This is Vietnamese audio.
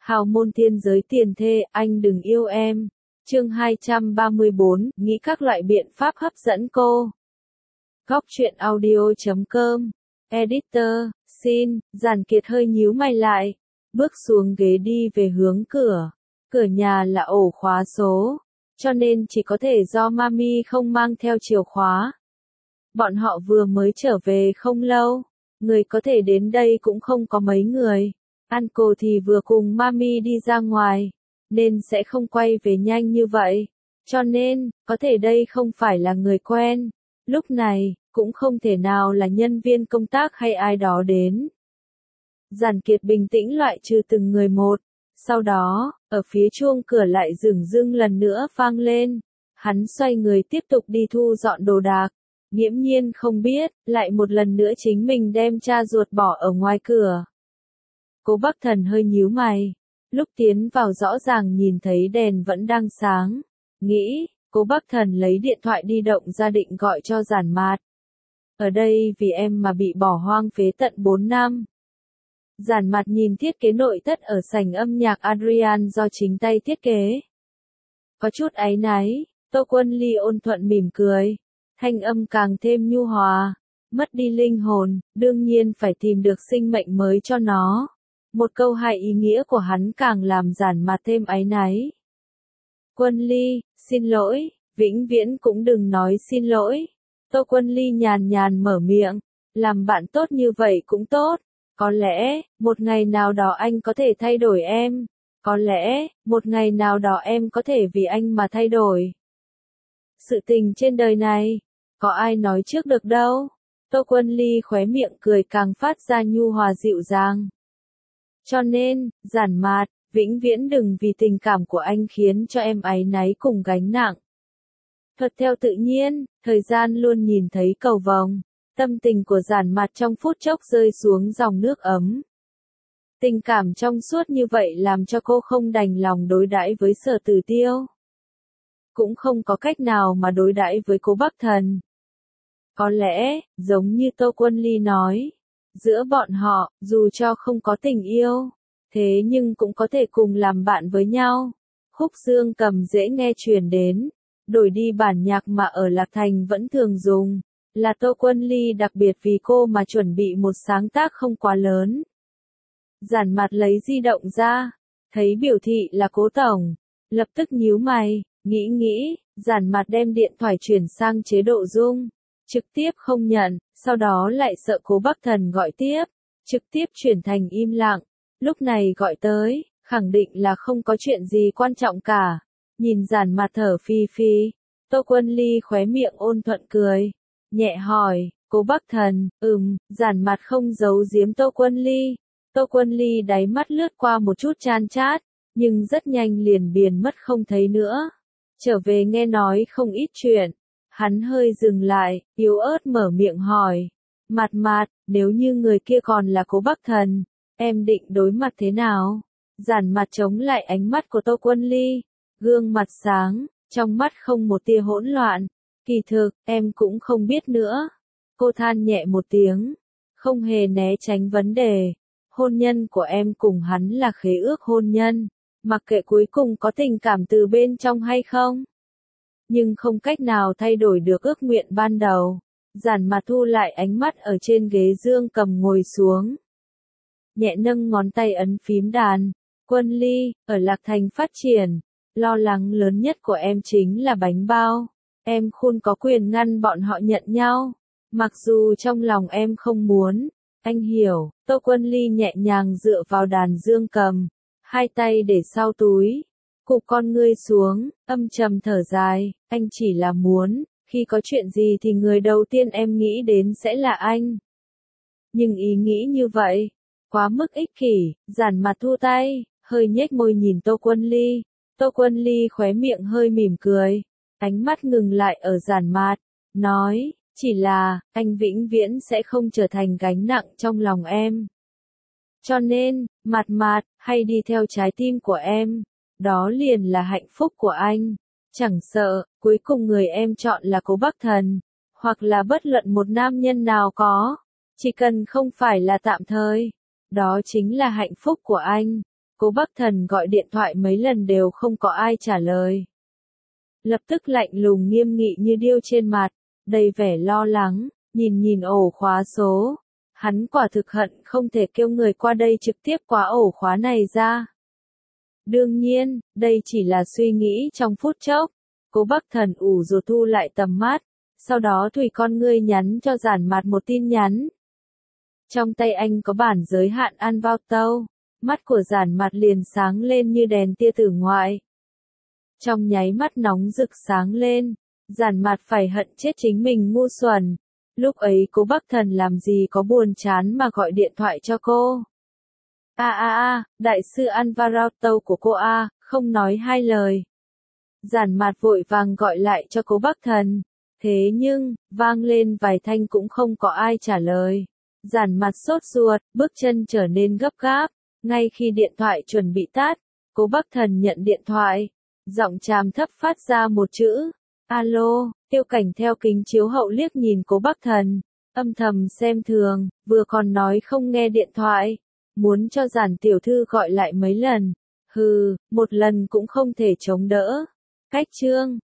Hào môn thiên giới tiền thê, anh đừng yêu em. Chương 234, nghĩ các loại biện pháp hấp dẫn cô. Góc truyện audio.com. Editor, xin, Giản Kiệt hơi nhíu mày lại, bước xuống ghế đi về hướng cửa. Cửa nhà là ổ khóa số, cho nên chỉ có thể do Mami không mang theo chìa khóa. Bọn họ vừa mới trở về không lâu, người có thể đến đây cũng không có mấy người. Uncle thì vừa cùng Mami đi ra ngoài, nên sẽ không quay về nhanh như vậy. Cho nên, có thể đây không phải là người quen. Lúc này, cũng không thể nào là nhân viên công tác hay ai đó đến. Giản Kiệt bình tĩnh loại trừ từng người một. Sau đó, ở phía chuông cửa lại dửng dưng lần nữa vang lên. Hắn xoay người tiếp tục đi thu dọn đồ đạc. Nghiễm nhiên không biết, lại một lần nữa chính mình đem cha ruột bỏ ở ngoài cửa. Cố Bắc Thần hơi nhíu mày. Lúc tiến vào rõ ràng nhìn thấy đèn vẫn đang sáng. Nghĩ, Cố Bắc Thần lấy điện thoại di động ra định gọi cho Giản Mạt. Ở đây vì em mà bị bỏ hoang phế tận 4 năm. Giản Mạt nhìn thiết kế nội thất ở sảnh âm nhạc Adrian do chính tay thiết kế. Có chút áy náy, Tô Quân Ly ôn thuận mỉm cười. Thanh âm càng thêm nhu hòa. Mất đi linh hồn, đương nhiên phải tìm được sinh mệnh mới cho nó. Một câu hai ý nghĩa của hắn càng làm Giản Mạt thêm áy náy. Quân Ly, xin lỗi, vĩnh viễn cũng đừng nói xin lỗi. Tô Quân Ly nhàn nhàn mở miệng, làm bạn tốt như vậy cũng tốt. Có lẽ, một ngày nào đó anh có thể thay đổi em. Có lẽ, một ngày nào đó em có thể vì anh mà thay đổi. Sự tình trên đời này, có ai nói trước được đâu. Tô Quân Ly khóe miệng cười càng phát ra nhu hòa dịu dàng. Cho nên, Giản Mạt, vĩnh viễn đừng vì tình cảm của anh khiến cho em áy náy cùng gánh nặng. Thuật theo tự nhiên, thời gian luôn nhìn thấy cầu vồng. Tâm tình của Giản Mạt trong phút chốc rơi xuống dòng nước ấm. Tình cảm trong suốt như vậy làm cho cô không đành lòng đối đãi với Sở Tử Tiêu. Cũng không có cách nào mà đối đãi với Cố Bắc Thần. Có lẽ, giống như Tô Quân Ly nói, giữa bọn họ, dù cho không có tình yêu, thế nhưng cũng có thể cùng làm bạn với nhau. Khúc dương cầm dễ nghe truyền đến, đổi đi bản nhạc mà ở Lạc Thành vẫn thường dùng, là Tô Quân Ly đặc biệt vì cô mà chuẩn bị một sáng tác không quá lớn. Giản Mạt lấy di động ra, thấy biểu thị là Cố tổng, lập tức nhíu mày, nghĩ, Giản Mạt đem điện thoại chuyển sang chế độ rung, trực tiếp không nhận, sau đó lại sợ Cố Bắc Thần gọi tiếp, trực tiếp chuyển thành im lặng. Lúc này gọi tới, khẳng định là không có chuyện gì quan trọng cả. Nhìn Giản Mạt thở phì phì, Tô Quân Ly khóe miệng ôn thuận cười, nhẹ hỏi, Cố Bắc Thần, Giản Mạt không giấu giếm Tô Quân Ly. Tô Quân Ly đáy mắt lướt qua một chút chan chát, nhưng rất nhanh liền biến mất không thấy nữa. Trở về nghe nói không ít chuyện, hắn hơi dừng lại, yếu ớt mở miệng hỏi, Mạt, nếu như người kia còn là Cố Bắc Thần, em định đối mặt thế nào? Giản Mạt chống lại ánh mắt của Tô Quân Ly, gương mặt sáng, trong mắt không một tia hỗn loạn. Kỳ thực, em cũng không biết nữa. Cô than nhẹ một tiếng, không hề né tránh vấn đề. Hôn nhân của em cùng hắn là khế ước hôn nhân, mặc kệ cuối cùng có tình cảm từ bên trong hay không. Nhưng không cách nào thay đổi được ước nguyện ban đầu. Giản Mạt thu lại ánh mắt ở trên ghế dương cầm ngồi xuống. Nhẹ nâng ngón tay ấn phím đàn. Quân Ly, ở Lạc Thành phát triển, lo lắng lớn nhất của em chính là bánh bao. Em không có quyền ngăn bọn họ nhận nhau. Mặc dù trong lòng em không muốn. Anh hiểu, Tô Quân Ly nhẹ nhàng dựa vào đàn dương cầm. Hai tay để sau túi. Cụp con ngươi xuống, âm trầm thở dài. Anh chỉ là muốn, khi có chuyện gì thì người đầu tiên em nghĩ đến sẽ là anh. Nhưng ý nghĩ như vậy, quá mức ích kỷ. Giản Mạt thu tay, hơi nhếch môi nhìn Tô Quân Ly. Tô Quân Ly khóe miệng hơi mỉm cười, ánh mắt ngừng lại ở Giản Mạt, nói, chỉ là, anh vĩnh viễn sẽ không trở thành gánh nặng trong lòng em. Cho nên, Mạt, hay đi theo trái tim của em, đó liền là hạnh phúc của anh. Chẳng sợ, cuối cùng người em chọn là Cố Bắc Thần, hoặc là bất luận một nam nhân nào có, chỉ cần không phải là tạm thời, đó chính là hạnh phúc của anh. Cố Bắc Thần gọi điện thoại mấy lần đều không có ai trả lời. Lập tức lạnh lùng nghiêm nghị như điêu trên mặt, đầy vẻ lo lắng, nhìn ổ khóa số. Hắn quả thực hận không thể kêu người qua đây trực tiếp khóa ổ khóa này ra. Đương nhiên, đây chỉ là suy nghĩ trong phút chốc. Cố Bắc Thần ủ rột thu lại tầm mắt, sau đó tùy con ngươi nhắn cho Giản Mạt một tin nhắn. Trong tay anh có bản giới hạn ăn vào tâu, mắt của Giản Mạt liền sáng lên như đèn tia tử ngoại. Trong nháy mắt nóng rực sáng lên, Giản Mạt phải hận chết chính mình ngu xuẩn. Lúc ấy Cố Bắc Thần làm gì có buồn chán mà gọi điện thoại cho cô. Đại sư Alvaro tâu của cô không nói hai lời. Giản Mạt vội vàng gọi lại cho Cố Bắc Thần. Thế nhưng, vang lên vài thanh cũng không có ai trả lời. Giản Mạt sốt ruột, bước chân trở nên gấp gáp. Ngay khi điện thoại chuẩn bị tắt, Cố Bắc Thần nhận điện thoại. Giọng tràm thấp phát ra một chữ. Alo, Tiêu Cảnh theo kính chiếu hậu liếc nhìn Cố Bắc Thần. Âm thầm xem thường, vừa còn nói không nghe điện thoại. Muốn cho Giản tiểu thư gọi lại mấy lần. Hừ, một lần cũng không thể chống đỡ. Cách chương